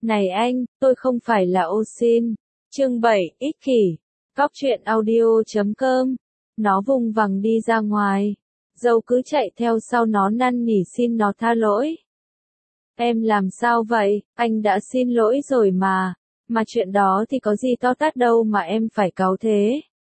Này anh, tôi không phải là Osin. Chương 7, ích kỷ. Cóc truyện audio.com. Nó vùng vằng đi ra ngoài. Dâu cứ chạy theo sau nó năn nỉ xin nó tha lỗi. Em làm sao vậy, anh đã xin lỗi rồi mà. Mà chuyện đó thì có gì to tát đâu mà em phải cáu thế.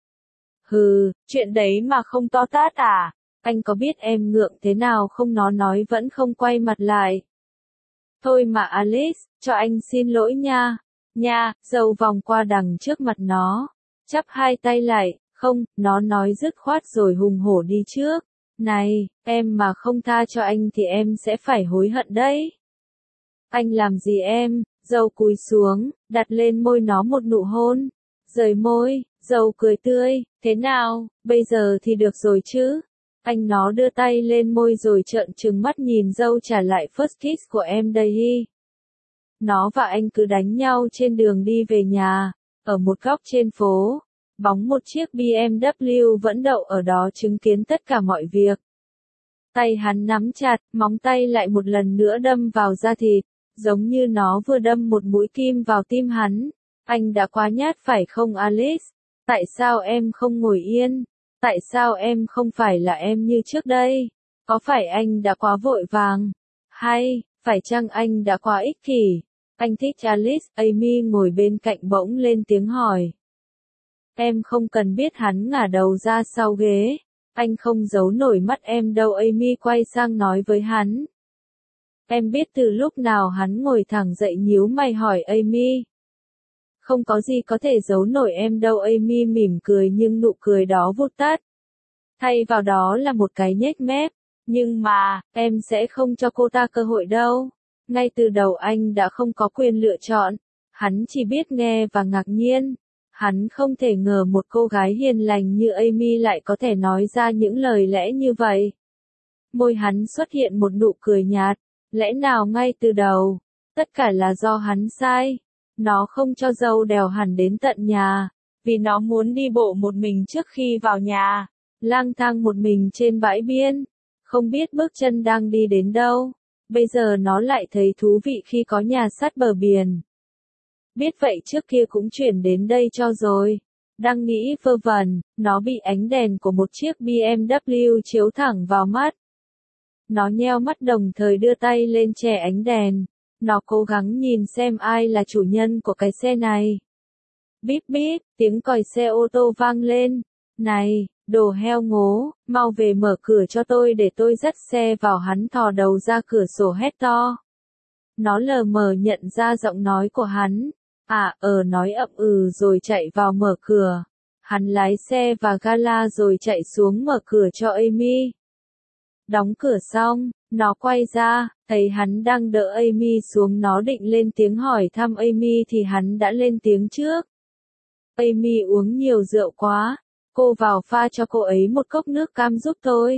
Hừ, chuyện đấy mà không to tát à? Anh có biết em ngượng thế nào không? Nó nói vẫn không quay mặt lại. Thôi mà Alice, cho anh xin lỗi nha. Nha, dâu vòng qua đằng trước mặt nó. Chắp hai tay lại, không, nó nói dứt khoát rồi hùng hổ đi trước. Này, em mà không tha cho anh thì em sẽ phải hối hận đấy. Anh làm gì em? Dâu cúi xuống, đặt lên môi nó một nụ hôn. Rời môi, dâu cười tươi, thế nào, bây giờ thì được rồi chứ? Anh nó đưa tay lên môi rồi trợn trừng mắt nhìn dâu trả lại first kiss của em đây. Nó và anh cứ đánh nhau trên đường đi về nhà, ở một góc trên phố. Bóng một chiếc BMW vẫn đậu ở đó chứng kiến tất cả mọi việc. Tay hắn nắm chặt, móng tay lại một lần nữa đâm vào da thịt, giống như nó vừa đâm một mũi kim vào tim hắn. Anh đã quá nhát phải không Alice? Tại sao em không ngồi yên? Tại sao em không phải là em như trước đây? Có phải anh đã quá vội vàng? Hay, phải chăng anh đã quá ích kỷ? Anh thích Alice, Amy ngồi bên cạnh bỗng lên tiếng hỏi. Em không cần biết. Hắn ngả đầu ra sau ghế. Anh không giấu nổi mắt em đâu. Amy quay sang nói với hắn. Em biết từ lúc nào? Hắn ngồi thẳng dậy nhíu mày hỏi Amy. Không có gì có thể giấu nổi em đâu. Amy mỉm cười nhưng nụ cười đó vụt tắt. Thay vào đó là một cái nhếch mép. Nhưng mà, em sẽ không cho cô ta cơ hội đâu. Ngay từ đầu anh đã không có quyền lựa chọn. Hắn chỉ biết nghe và ngạc nhiên. Hắn không thể ngờ một cô gái hiền lành như Amy lại có thể nói ra những lời lẽ như vậy. Môi hắn xuất hiện một nụ cười nhạt. Lẽ nào ngay từ đầu, tất cả là do hắn sai. Nó không cho dâu đèo hẳn đến tận nhà, vì nó muốn đi bộ một mình trước khi vào nhà, lang thang một mình trên bãi biển, không biết bước chân đang đi đến đâu. Bây giờ nó lại thấy thú vị khi có nhà sát bờ biển. Biết vậy trước kia cũng chuyển đến đây cho rồi. Đang nghĩ vơ vẩn, nó bị ánh đèn của một chiếc BMW chiếu thẳng vào mắt. Nó nheo mắt đồng thời đưa tay lên che ánh đèn. Nó cố gắng nhìn xem ai là chủ nhân của cái xe này. Bíp bíp, tiếng còi xe ô tô vang lên. Này, đồ heo ngố, mau về mở cửa cho tôi để tôi dắt xe vào. Hắn thò đầu ra cửa sổ hét to. Nó lờ mờ nhận ra giọng nói của hắn. Nói ậm ừ rồi chạy vào mở cửa. Hắn lái xe và gala rồi chạy xuống mở cửa cho Amy. Đóng cửa xong, nó quay ra, thấy hắn đang đỡ Amy xuống. Nó định lên tiếng hỏi thăm Amy thì hắn đã lên tiếng trước. Amy uống nhiều rượu quá, cô vào pha cho cô ấy một cốc nước cam giúp tôi.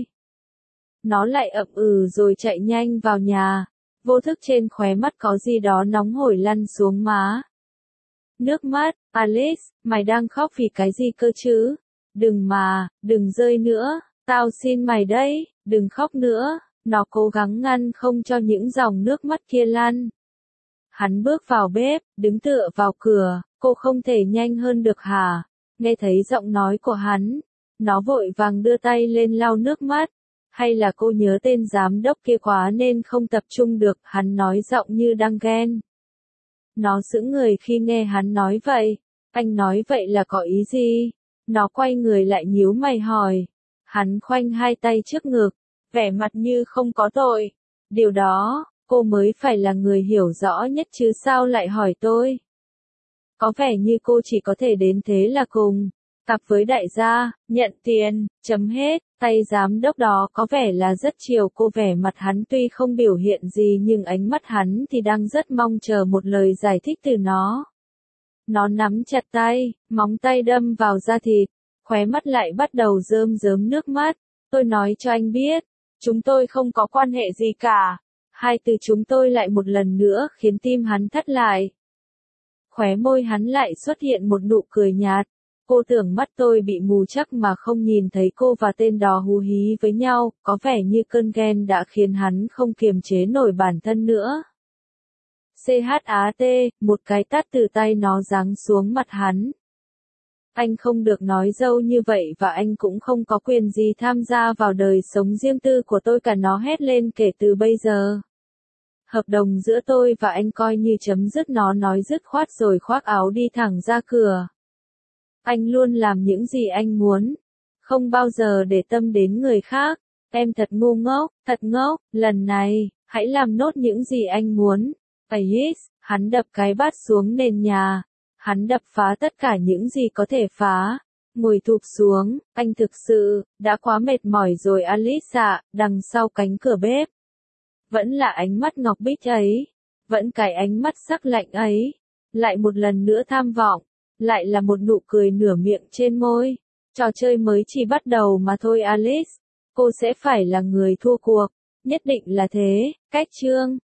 Nó lại ậm ừ rồi chạy nhanh vào nhà, vô thức trên khóe mắt có gì đó nóng hổi lăn xuống má. Nước mắt, Alice, mày đang khóc vì cái gì cơ chứ? Đừng rơi nữa, tao xin mày đấy, đừng khóc nữa. Nó cố gắng ngăn không cho những dòng nước mắt kia lăn. Hắn bước vào bếp, đứng tựa vào cửa. Cô không thể nhanh hơn được hả? Nghe thấy giọng nói của hắn, nó vội vàng đưa tay lên lau nước mắt. Hay là cô nhớ tên giám đốc kia quá nên không tập trung được? Hắn nói giọng như đang ghen. Nó sững người khi nghe hắn nói vậy. Anh nói vậy là có ý gì? Nó quay người lại nhíu mày hỏi. Hắn khoanh hai tay trước ngực, vẻ mặt như không có tội. Điều đó, cô mới phải là người hiểu rõ nhất chứ sao lại hỏi tôi? Có vẻ như cô chỉ có thể đến thế là cùng. Cặp với đại gia, nhận tiền, chấm hết. Tay giám đốc đó có vẻ là rất chiều cô. Vẻ mặt hắn tuy không biểu hiện gì nhưng ánh mắt hắn thì đang rất mong chờ một lời giải thích từ nó. Nó nắm chặt tay, móng tay đâm vào da thịt, khóe mắt lại bắt đầu rơm rớm nước mắt. Tôi nói cho anh biết, chúng tôi không có quan hệ gì cả. Hai từ chúng tôi lại một lần nữa khiến tim hắn thắt lại. Khóe môi hắn lại xuất hiện một nụ cười nhạt. Cô tưởng mắt tôi bị mù chắc mà không nhìn thấy cô và tên đó hú hí với nhau. Có vẻ như cơn ghen đã khiến hắn không kiềm chế nổi bản thân nữa. CHAT, một cái tát từ tay nó giáng xuống mặt hắn. Anh không được nói dâu như vậy và anh cũng không có quyền gì tham gia vào đời sống riêng tư của tôi cả, nó hét lên kể từ bây giờ. Hợp đồng giữa tôi và anh coi như chấm dứt, nó nói dứt khoát rồi khoác áo đi thẳng ra cửa. Anh luôn làm những gì anh muốn, không bao giờ để tâm đến người khác. Em thật ngu ngốc, thật ngốc, lần này, hãy làm nốt những gì anh muốn. Yes, hắn đập cái bát xuống nền nhà. Hắn đập phá tất cả những gì có thể phá. Ngồi thụp xuống, anh thực sự, đã quá mệt mỏi rồi Alice ạ, đằng sau cánh cửa bếp. Vẫn là ánh mắt ngọc bích ấy. Vẫn cái ánh mắt sắc lạnh ấy. Lại một lần nữa tham vọng. Lại là một nụ cười nửa miệng trên môi. Trò chơi mới chỉ bắt đầu mà thôi Alice. Cô sẽ phải là người thua cuộc. Nhất định là thế. Cách chương